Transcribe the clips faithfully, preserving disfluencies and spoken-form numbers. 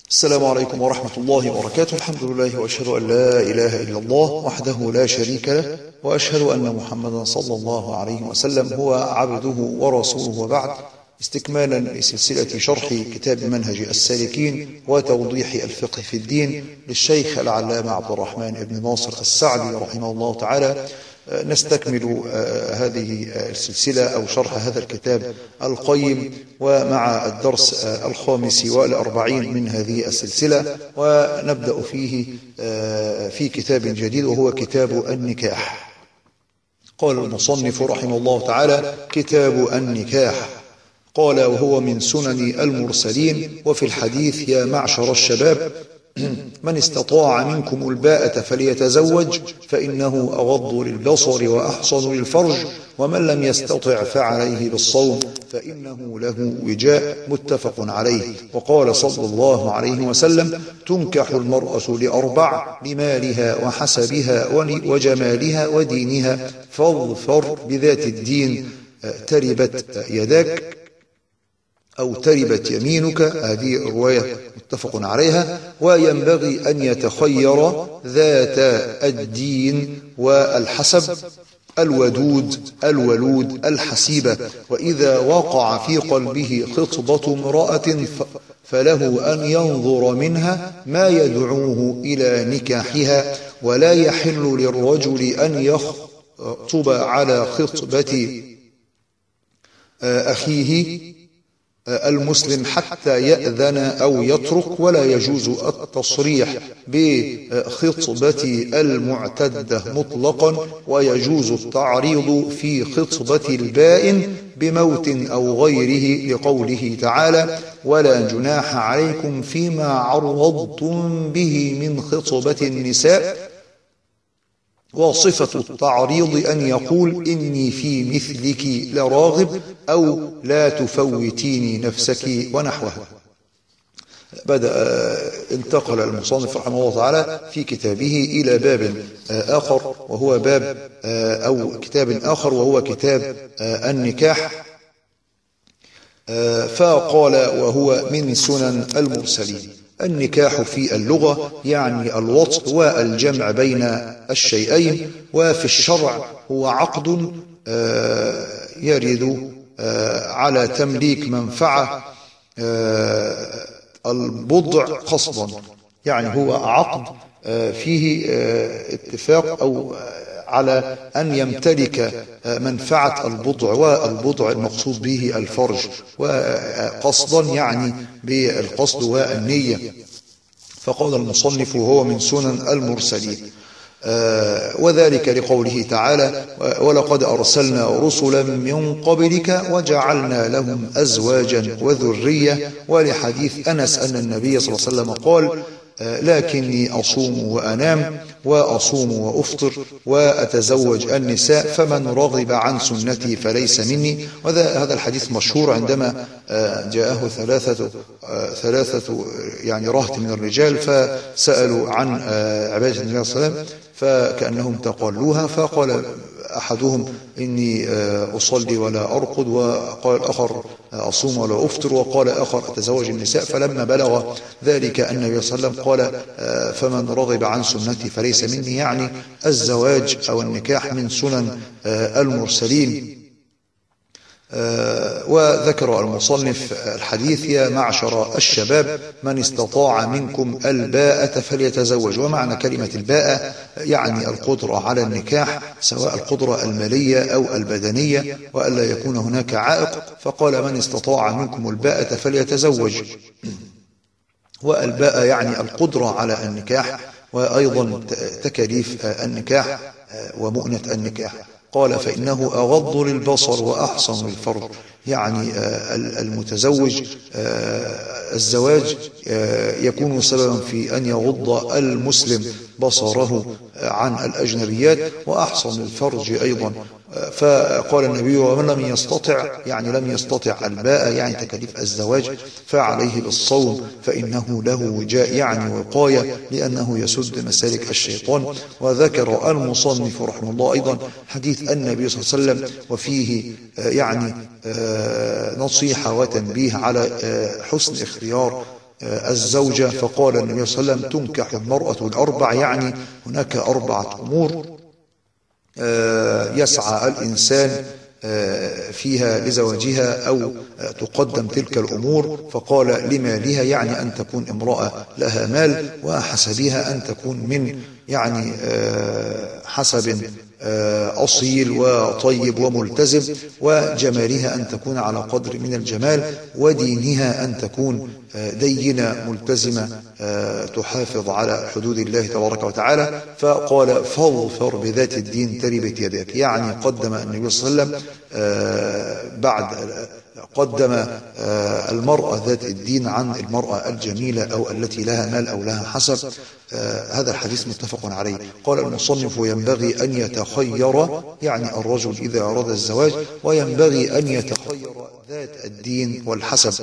السلام عليكم ورحمة الله وبركاته. الحمد لله وأشهد أن لا إله إلا الله وحده لا شريك له، وأشهد أن محمدا صلى الله عليه وسلم هو عبده ورسوله، وبعد. استكمالا لسلسلة شرح كتاب منهج السالكين وتوضيح الفقه في الدين للشيخ العلامة عبد الرحمن بن ناصر السعدي رحمه الله تعالى، نستكمل هذه السلسلة أو شرح هذا الكتاب القيم، ومع الدرس الخامس والأربعين من هذه السلسلة، ونبدأ فيه في كتاب جديد وهو كتاب النكاح. قال المصنف رحمه الله تعالى: كتاب النكاح. قال: وهو من سنن المرسلين. وفي الحديث: يا معشر الشباب من استطاع منكم الباءة فليتزوج فإنه أغض للبصر وأحصن للفرج، ومن لم يستطع فعليه بالصوم فإنه له وجاء، متفق عليه. وقال صلى الله عليه وسلم: تنكح المرأة لأربع: لمالها وحسبها وجمالها ودينها، فاظفر بذات الدين تربت يداك أو تربت يمينك. هذه رواية متفق عليها. وينبغي أن يتخير ذات الدين والحسب، الودود الولود الحسيبة. وإذا وقع في قلبه خطبة امرأة فله أن ينظر منها ما يدعوه إلى نكاحها، ولا يحل للرجل أن يخطب على خطبة أخيه المسلم حتى يأذن أو يترك، ولا يجوز التصريح بخطبة المعتدة مطلقا، ويجوز التعريض في خطبة البائن بموت أو غيره، لقوله تعالى: ولا جناح عليكم فيما عرضتم به من خطبة النساء. وصفة التعريض أن يقول: إني في مثلك لراغب، أو لا تفوتيني نفسك، ونحوه. بدأ انتقل المصنف رحمه الله تعالى في كتابه إلى باب آخر، وهو باب أو كتاب آخر وهو كتاب النكاح. فقال: وهو من سنن المرسلين. النكاح في اللغة يعني الوطء والجمع بين الشيئين، وفي الشرع هو عقد يرد على تمليك منفعة البضع قصدا، يعني هو عقد فيه اتفاق أو على أن يمتلك منفعة البضع، والبضع المقصود به الفرج، وقصدا يعني بالقصد والنية. فقال المصنف: وهو من سنن المرسلين، وذلك لقوله تعالى: ولقد أرسلنا رسلا من قبلك وجعلنا لهم أزواجا وذرية. ولحديث أنس أن النبي صلى الله عليه وسلم قال: لكني أصوم وأنام وأصوم وأفطر وأتزوج النساء، فمن رغب عن سنتي فليس مني. وهذا الحديث مشهور عندما جاءه ثلاثة ثلاثة يعني رهط من الرجال فسألوا عن عبادة النبي صلى الله عليه وسلم، فكأنهم تقلوها، فقال أحدهم: إني أصلي ولا أرقد، وقال الآخر: أصوم ولا أفطر، وقال آخر: أتزوج النساء. فلما بلغ ذلك النبي صلى الله عليه وسلم قال: فمن رغب عن سنتي فليس مني، يعني الزواج أو النكاح من سنن المرسلين. وذكر المصنف الحديث: يا معشر الشباب من استطاع منكم الباءة فليتزوج. ومعنى كلمة الباءة يعني القدرة على النكاح، سواء القدرة المالية أو البدنية، وألا يكون هناك عائق. فقال: من استطاع منكم الباءة فليتزوج. والباءة يعني القدرة على النكاح، وأيضا تكاليف النكاح ومؤنة النكاح. قال: فإنه أغض للبصر وأحصن للفرج، يعني المتزوج الزواج يكون سببا في أن يغض المسلم بصره عن الأجنبيات، وأحصن الفرج أيضا. فقال النبي: ومن لم يستطع، يعني لم يستطع الباء يعني تكاليف الزواج، فعليه بالصوم فإنه له وجاء، يعني وقاية، لأنه يسد مسالك الشيطان. وذكر المصنف رحمه الله أيضا حديث النبي صلى الله عليه وسلم، وفيه يعني نصيحة وتنبيه على حسن اختيار الزوجة، فقال النبي صلى الله عليه وسلم تنكح المرأة الأربع، يعني هناك أربعة أمور يسعى الإنسان فيها لزواجها أو تقدم تلك الأمور، فقال لمالها يعني أن تكون امرأة لها مال، وحسبها أن تكون من يعني حسب أصيل وطيب وملتزم، وجمالها أن تكون على قدر من الجمال، ودينها أن تكون دينة ملتزمة تحافظ على حدود الله تبارك وتعالى. فقال فاظفر بذات الدين تربت يداك، يعني قدم النبي صلى الله عليه وسلم بعد قدم المرأة ذات الدين عن المرأة الجميلة أو التي لها مال أو لها حسب. هذا الحديث متفق عليه. قال المصنف ينبغي أن يتخير، يعني الرجل إذا أراد الزواج وينبغي أن يتخير ذات الدين والحسب.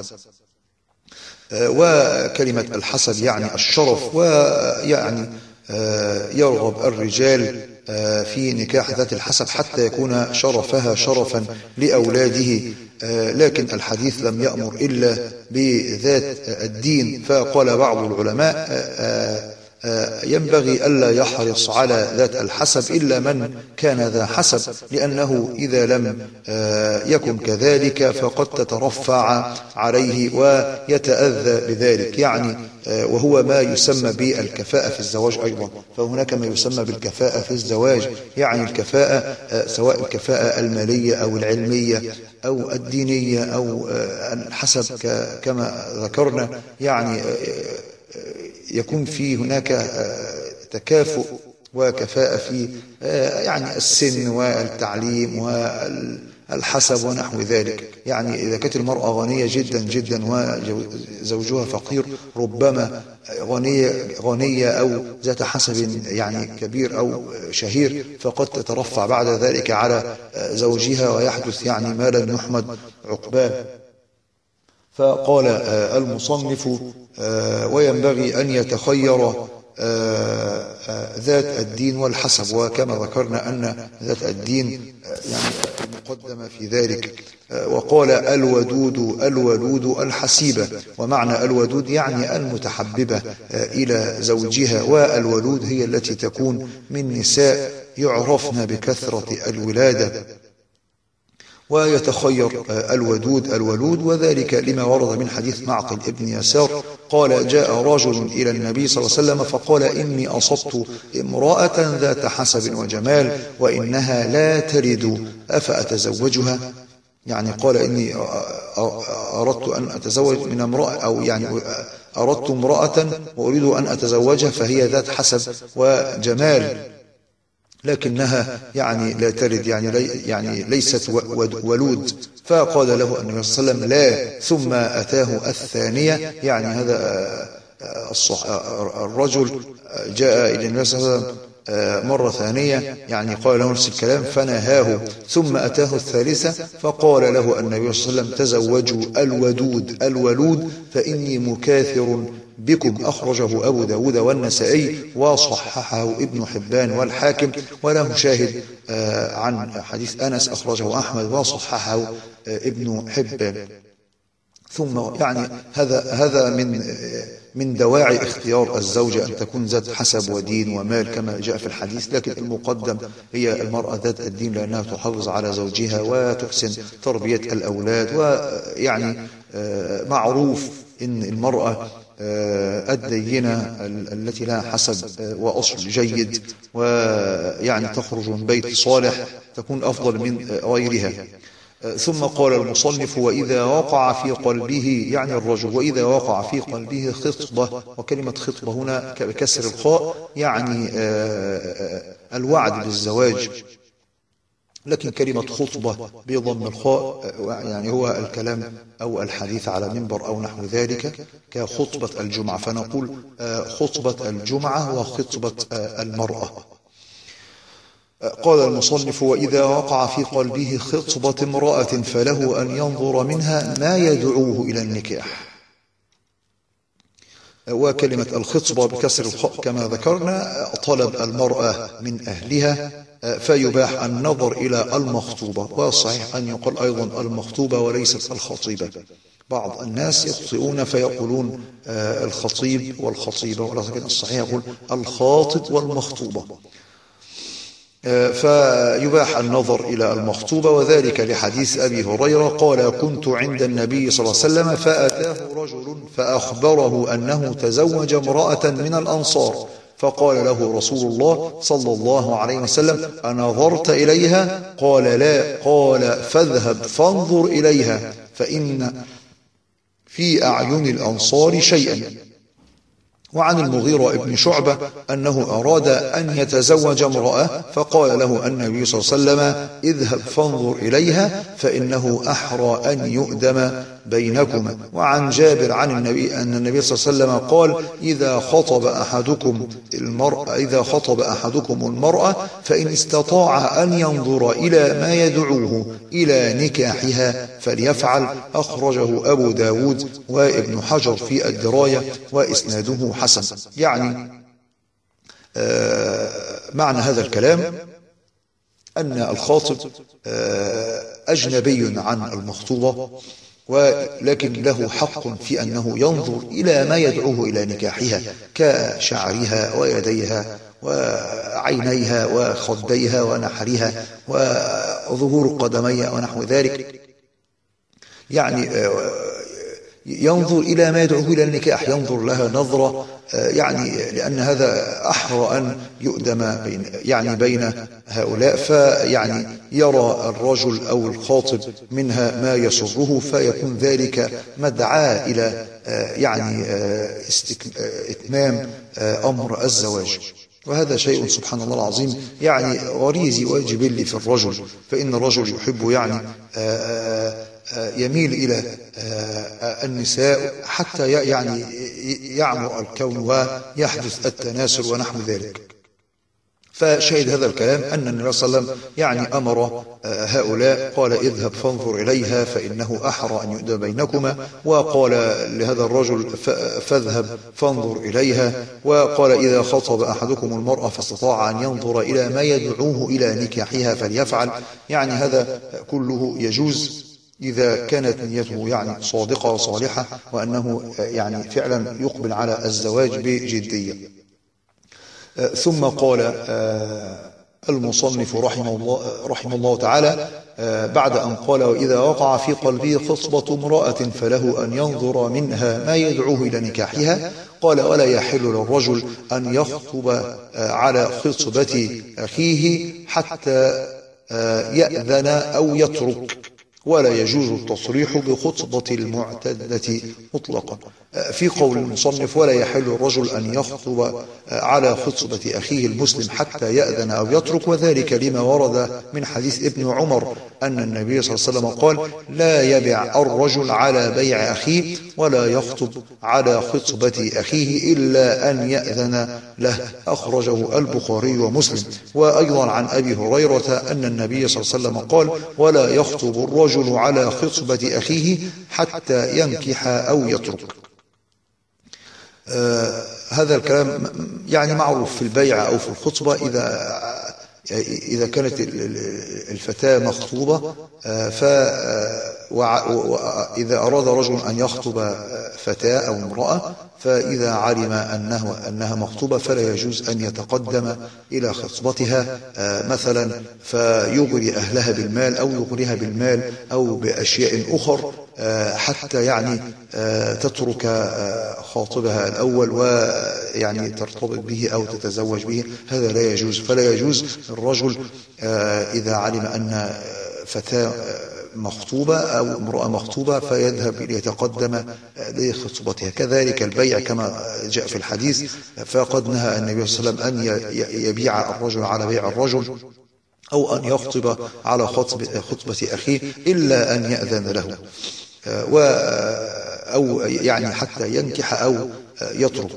وكلمة الحسب يعني الشرف، ويعني يرغب الرجال في نكاح ذات الحسب حتى يكون شرفها شرفا لأولاده، لكن الحديث لم يأمر إلا بذات الدين. فقال بعض العلماء ينبغي ألا يحرص على ذات الحسب إلا من كان ذا حسب، لأنه إذا لم يكن كذلك فقد تترفع عليه ويتأذى بذلك، يعني وهو ما يسمى بالكفاءة في الزواج أيضا. فهناك ما يسمى بالكفاءة في الزواج، يعني الكفاءة سواء الكفاءة المالية أو العلمية أو الدينية أو الحسب كما ذكرنا، يعني يكون في هناك تكافؤ وكفاءة في يعني السن والتعليم والحسب ونحو ذلك. يعني إذا كانت المرأة غنية جدا جدا وزوجها فقير، ربما غنية, غنية أو ذات حسب يعني كبير أو شهير، فقد تترفع بعد ذلك على زوجها ويحدث يعني ما لم يحمد عقباه. فقال المصنف وينبغي أن يتخير ذات الدين والحسب، وكما ذكرنا أن ذات الدين يعني مقدمة في ذلك. وقال الودود الولود الحسيبة، ومعنى الودود يعني المتحببة إلى زوجها، والولود هي التي تكون من نساء يعرفن بكثرة الولادة. ويتخير الودود الولود، وذلك لما ورد من حديث معقل ابن يسار قال جاء رجل إلى النبي صلى الله عليه وسلم فقال إني أصبت امرأة ذات حسب وجمال وإنها لا تلد أفأتزوجها، يعني قال إني أردت أن أتزوج من امرأة، أو يعني أردت امرأة وأريد أن أتزوجها فهي ذات حسب وجمال لكنها يعني لا تلد، يعني, لي يعني ليست ولود. فقال له النبي صلى الله عليه وسلم لا، ثم أتاه الثانية، يعني هذا الرجل جاء إلى النبي صلى الله عليه وسلم مرة ثانية، يعني قال له نفس الكلام فنهاه، ثم أتاه الثالثة فقال له النبي صلى الله عليه وسلم تزوجوا الودود الولود فإني مكاثر بكم، أخرجه أبو داود والنسائي وصححه ابن حبان والحاكم، وله شاهد عن حديث أنس أخرجه أحمد وصححه ابن حبان. ثم يعني هذا هذا من من دواعي اختيار الزوجة أن تكون ذات حسب ودين ومال كما جاء في الحديث، لكن المقدم هي المرأة ذات الدين لأنها تحافظ على زوجها وتحسن تربية الأولاد. ويعني معروف إن المرأة الدينة التي لها حسب وأصل جيد ويعني تخرج من بيت صالح تكون أفضل من غيرها. ثم قال المصنف وإذا وقع في قلبه، يعني الرجل وإذا وقع في قلبه خطبة، وكلمة خطبة هنا بكسر الخاء يعني الوعد بالزواج، لكن كلمة خطبة بضم الخاء يعني هو الكلام أو الحديث على منبر أو نحو ذلك كخطبة الجمعة، فنقول خطبة الجمعة وخطبة المرأة. قال المصنف وإذا وقع في قلبه خطبة امرأة فله أن ينظر منها ما يدعوه إلى النكاح. وكلمة الخطبة بكسر الخاء كما ذكرنا طلب المرأة من أهلها، فيباح النظر إلى المخطوبة، والصحيح أن يقال أيضا المخطوبة وليست الخطيبة. بعض الناس يخطئون فيقولون الخطيب والخطيبة، ولكن الصحيح يقول الخاطب والمخطوبة. فيباح النظر إلى المخطوبة، وذلك لحديث أبي هريرة قال: كنت عند النبي صلى الله عليه وسلم فأتاه رجل فأخبره أنه تزوج امرأة من الأنصار، فقال له رسول الله صلى الله عليه وسلم: أنظرت إليها؟ قال: لا. قال: فاذهب فانظر إليها فإن في أعين الأنصار شيئا. وعن المغيرة بن شعبة أنه أراد أن يتزوج امرأة، فقال له النبي صلى الله عليه وسلم: اذهب فانظر إليها فإنه أحرى أن يؤدم بينكما. وعن جابر عن النبي أن النبي صلى الله عليه وسلم قال: إذا خطب أحدكم المرأة إذا خطب أحدكم المرأة فإن استطاع أن ينظر إلى ما يدعوه إلى نكاحها فليفعل. أخرجه أبو داود وابن حجر في الدراية وإسناده حسن. يعني آه معنى هذا الكلام أن الخاطب آه أجنبي عن المخطوبة، ولكن له حق في أنه ينظر إلى ما يدعوه إلى نكاحها كشعرها ويديها وعينيها وخديها ونحرها وظهور قدميها ونحو ذلك. يعني ينظر إلى ما يدعوه إلى النكاح، ينظر لها نظرة، يعني لأن هذا أحرى أن يؤدم بين يعني بين هؤلاء، فيعني يرى الرجل أو الخاطب منها ما يسره، فيكون ذلك مدعاة إلى يعني إتمام أمر الزواج. وهذا شيء سبحان الله العظيم يعني غريزي وجبلي في الرجل، فإن الرجل يحب يعني يميل إلى النساء حتى يعني يعمر الكون ويحدث التناسل ونحو ذلك. فشهد هذا الكلام أن النبي صلى الله عليه وسلم يعني أمر هؤلاء، قال: اذهب فانظر إليها فإنه أحرى أن يؤدم بينكما، وقال لهذا الرجل: فاذهب فانظر إليها، وقال: إذا خطب أحدكم المرأة فاستطاع أن ينظر إلى ما يدعوه إلى نكاحها فليفعل. يعني هذا كله يجوز إذا كانت نيته يعني صادقة وصالحة، وأنه يعني فعلا يقبل على الزواج بجدية. ثم قال المصنف رحمه الله, رحمه الله تعالى بعد أن قال: وإذا وقع في قلبه خطبة امرأة فله أن ينظر منها ما يدعوه إلى نكاحها، قال: ولا يحل للرجل أن يخطب على خطبة أخيه حتى يأذن أو يترك، ولا يجوز التصريح بخطبة المعتدة مطلقا. في قول المصنف: ولا يحل الرجل أن يخطب على خطبة أخيه المسلم حتى يأذن أو يترك، وذلك لما ورد من حديث ابن عمر أن النبي صلى الله عليه وسلم قال: لا يبع الرجل على بيع أخيه ولا يخطب على خطبة أخيه إلا أن يأذن له. أخرجه البخاري ومسلم. وأيضا عن أبي هريرة أن النبي صلى الله عليه وسلم قال: ولا يخطب الرجل على خطبة أخيه حتى ينكح أو يترك. آه هذا الكلام يعني معروف في البيع أو في الخطبة. إذا إذا كانت الفتاة مخطوبة، وإذا أراد رجل أن يخطب فتاة أو امرأة، فإذا علم أنه أنها مخطوبة فلا يجوز أن يتقدم إلى خطبتها مثلا فيغري أهلها بالمال أو يغريها بالمال أو بأشياء أخر حتى يعني تترك خاطبها الأول ويعني ترتبط به أو تتزوج به. هذا لا يجوز. فلا يجوز الرجل إذا علم أن فتاة مخطوبة أو امرأة مخطوبة فيذهب ليتقدم لخطبتها. كذلك البيع كما جاء في الحديث، فقد نهى النبي صلى الله عليه وسلم أن يبيع الرجل على بيع الرجل أو أن يخطب على خطبة أخيه إلا أن يأذن له، و أو يعني حتى ينكح أو يترك.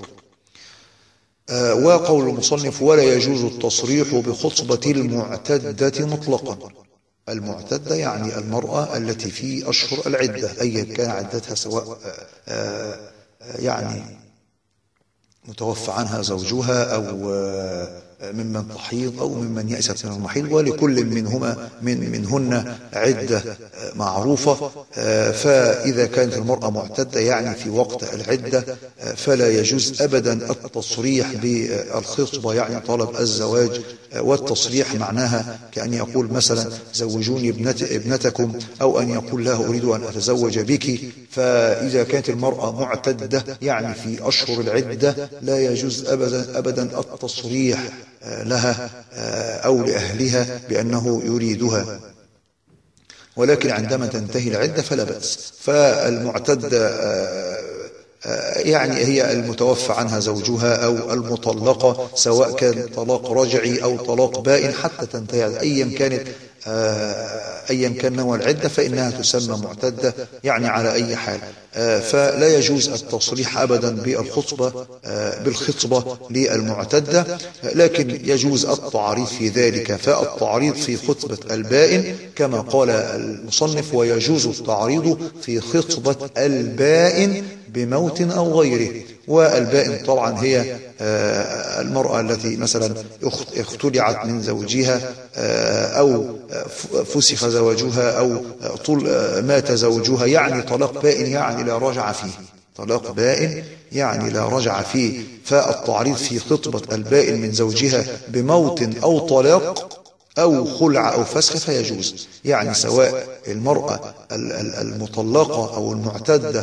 وقول المصنف: ولا يجوز التصريح بخطبة المعتدة مطلقا. المعتدة يعني المرأة التي في أشهر العدة، أي كان عدتها، سواء يعني متوفى عنها زوجها أو ممن تحيض أو ممن يأست من المحيض، ولكل منهما من منهن عدة معروفة. فإذا كانت المرأة معتدة يعني في وقت العدة فلا يجوز أبدا التصريح بالخطبة يعني طلب الزواج، والتصريح معناها كأن يقول مثلا زوجوني ابنتكم، أو أن يقول لها أريد أن أتزوج بك. فإذا كانت المرأة معتدة يعني في أشهر العدة لا يجوز أبدا أبدا التصريح لها أو لأهلها بأنه يريدها، ولكن عندما تنتهي العدة فلا بأس. فالمعتدة يعني هي المتوفى عنها زوجها أو المطلقة، سواء كان طلاق رجعي أو طلاق بائن حتى تنتهي أيا كانت أيا كان نوع العدة فإنها تسمى معتدة يعني على أي حال. فلا يجوز التصريح أبدا بالخطبة بالخطبة للمعتدة، لكن يجوز التعريض في ذلك. فالتعريض في خطبة البائن كما قال المصنف: ويجوز التعريض في خطبة البائن بموت أو غيره. والبائن طبعا هي المرأة التي مثلا اختلعت من زوجها أو فسخ زواجها أو طول مات زوجها، يعني طلاق بائن يعني لا رجع فيه، طلاق بائن يعني لا رجع فيه. فالتعريض في خطبة البائن من زوجها بموت أو طلاق أو خلع أو فسخ فيجوز، يعني سواء المرأة المطلقة أو المعتدة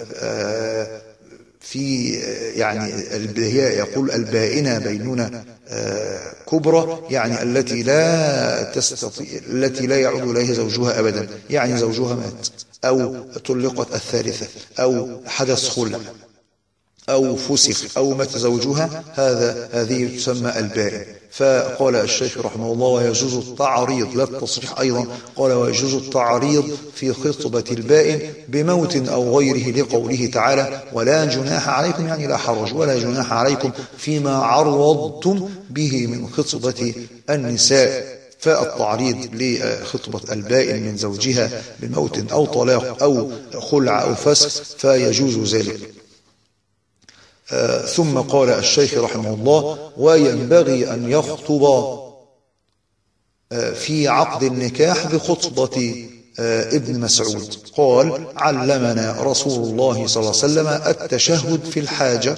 في يعني هي يقول البائنة بينونة كبرى يعني التي لا تستطيع التي لا يعود إليها زوجها أبدا، يعني زوجها مات أو طلقت الثالثة أو حدث خلع أو فسخ أو مات زوجها، هذا هذه تسمى البائن. فقال الشيخ رحمه الله: ويجوز التعريض، لا التصريح أيضا، قال: ويجوز التعريض في خطبة البائن بموت أو غيره لقوله تعالى: ولا جناح عليكم، يعني لا حرج ولا جناح عليكم فيما عرضتم به من خطبة النساء. فالتعريض لخطبة البائن من زوجها بموت أو طلاق أو خلع أو فسخ فيجوز ذلك. آه ثم قال الشيخ رحمه الله: وينبغي أن يخطب آه في عقد النكاح بخطبة آه ابن مسعود. قال: علمنا رسول الله صلى الله عليه وسلم التشهد في الحاجة: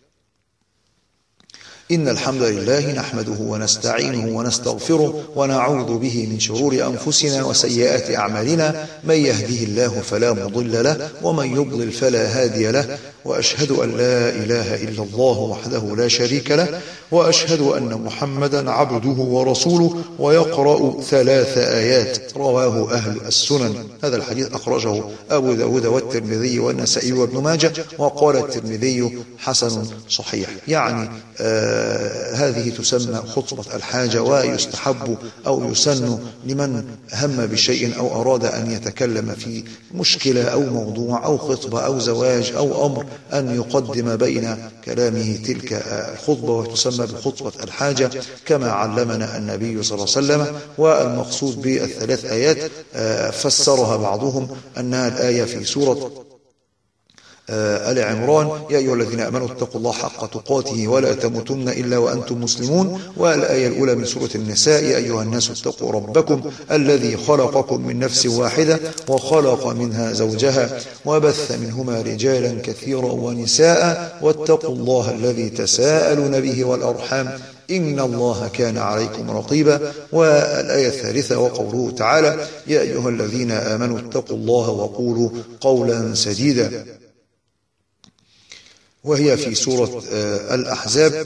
إن الحمد لله نحمده ونستعينه ونستغفره ونعوذ به من شرور أنفسنا وسيئات أعمالنا، من يهده الله فلا مضل له ومن يضلل فلا هادي له، وأشهد أن لا إله إلا الله وحده لا شريك له، وأشهد أن محمدا عبده ورسوله. ويقرأ ثلاث آيات. رواه أهل السنن. هذا الحديث أخرجه أبو داود والترمذي والنسائي وابن ماجه، وقال الترمذي حسن صحيح. يعني آه هذه تسمى خطبة الحاجة، ويستحب أو يسن لمن هم بشيء أو أراد أن يتكلم في مشكلة أو موضوع أو خطبة أو زواج أو أمر أن يقدم بين كلامه تلك الخطبة، وتسمى بخطبة الحاجة كما علمنا النبي صلى الله عليه وسلم. والمقصود بالثلاث آيات فسرها بعضهم أنها الآية في سورة آل عمران: يا أيها الذين آمنوا اتقوا الله حق تقاته ولا تموتن إلا وأنتم مسلمون. والآية الأولى من سورة النساء: يا أيها الناس اتقوا ربكم الذي خلقكم من نفس واحدة وخلق منها زوجها وبث منهما رجالا كثيرا ونساء واتقوا الله الذي تساءلون به والأرحام إن الله كان عليكم رقيبا. والآية الثالثة: وقوله تعالى: يا أيها الذين آمنوا اتقوا الله وقولوا قولا سديدا، وهي في سورة الأحزاب: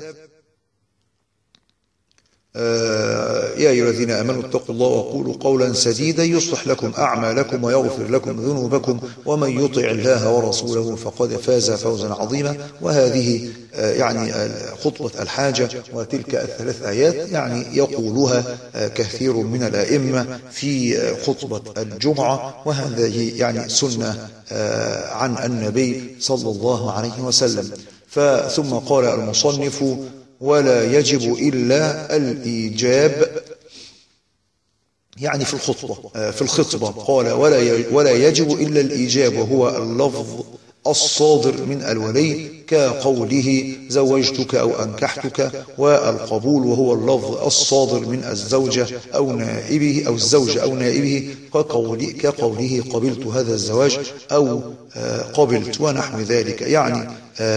يا أيها الذين آمنوا اتقوا الله وقولوا قولا سديدا يصلح لكم أعمالكم ويغفر لكم ذنوبكم ومن يطع الله ورسوله فقد فاز فوزا عظيما. وهذه يعني خطبة الحاجة، وتلك الثلاث آيات يعني يقولها كثير من الأئمة في خطبة الجمعة، وهذه يعني سنة عن النبي صلى الله عليه وسلم. ثم قال المصنف: ولا يجب إلا الإيجاب، يعني في الخطبة في الخطبة قال: ولا ولا يجب إلا الإيجاب، وهو اللفظ الصادر من الولي كقوله زوجتك أو أنكحتك، والقبول وهو اللفظ الصادر من الزوجة أو نائبه أو الزوج أو نائبه كقوله قبلت هذا الزواج أو قبلت ونحو ذلك. يعني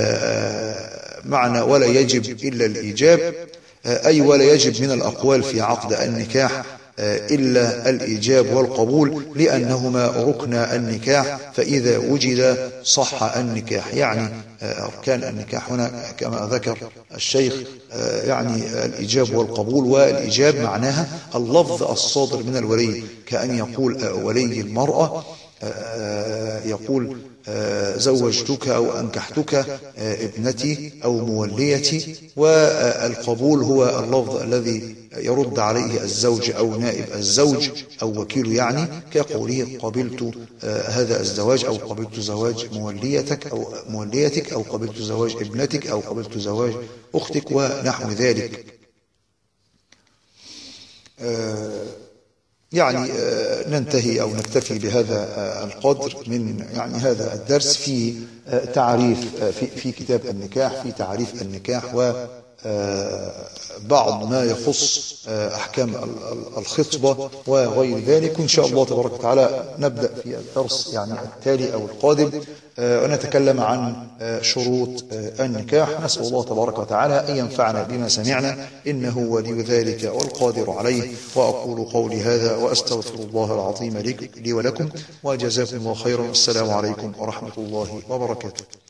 معنى ولا يجب إلا الإيجاب، أي ولا يجب من الأقوال في عقد النكاح إلا الإيجاب والقبول، لأنهما ركن النكاح، فإذا وجد صح النكاح. يعني أركان النكاح هنا كما ذكر الشيخ يعني الإيجاب والقبول. والإيجاب معناها اللفظ الصادر من الولي، كأن يقول ولي المرأة يقول زوجتك أو أنكحتك ابنتي أو موليتي، والقبول هو اللفظ الذي يرد عليه الزوج أو نائب الزوج أو وكيله، يعني كقوله قبلت هذا الزواج أو قبلت زواج موليتك أو موليتك أو قبلت زواج ابنتك أو قبلت زواج أختك ونحو ذلك. يعني ننتهي أو نكتفي بهذا القدر من يعني هذا الدرس في تعريف في في كتاب النكاح، في تعريف النكاح وبعض ما يخص أحكام الخطبة وغير ذلك. وإن شاء الله تبارك وتعالى نبدأ في الدرس يعني التالي أو القادم ونتكلم عن شروط النكاح. نسأل الله تبارك وتعالى أن ينفعنا بما سمعنا، إنه ولي ذلك والقادر عليه. وأقول قولي هذا وأستغفر الله العظيم لي ولكم، وجزاكم الله خيرا. السلام عليكم ورحمة الله وبركاته.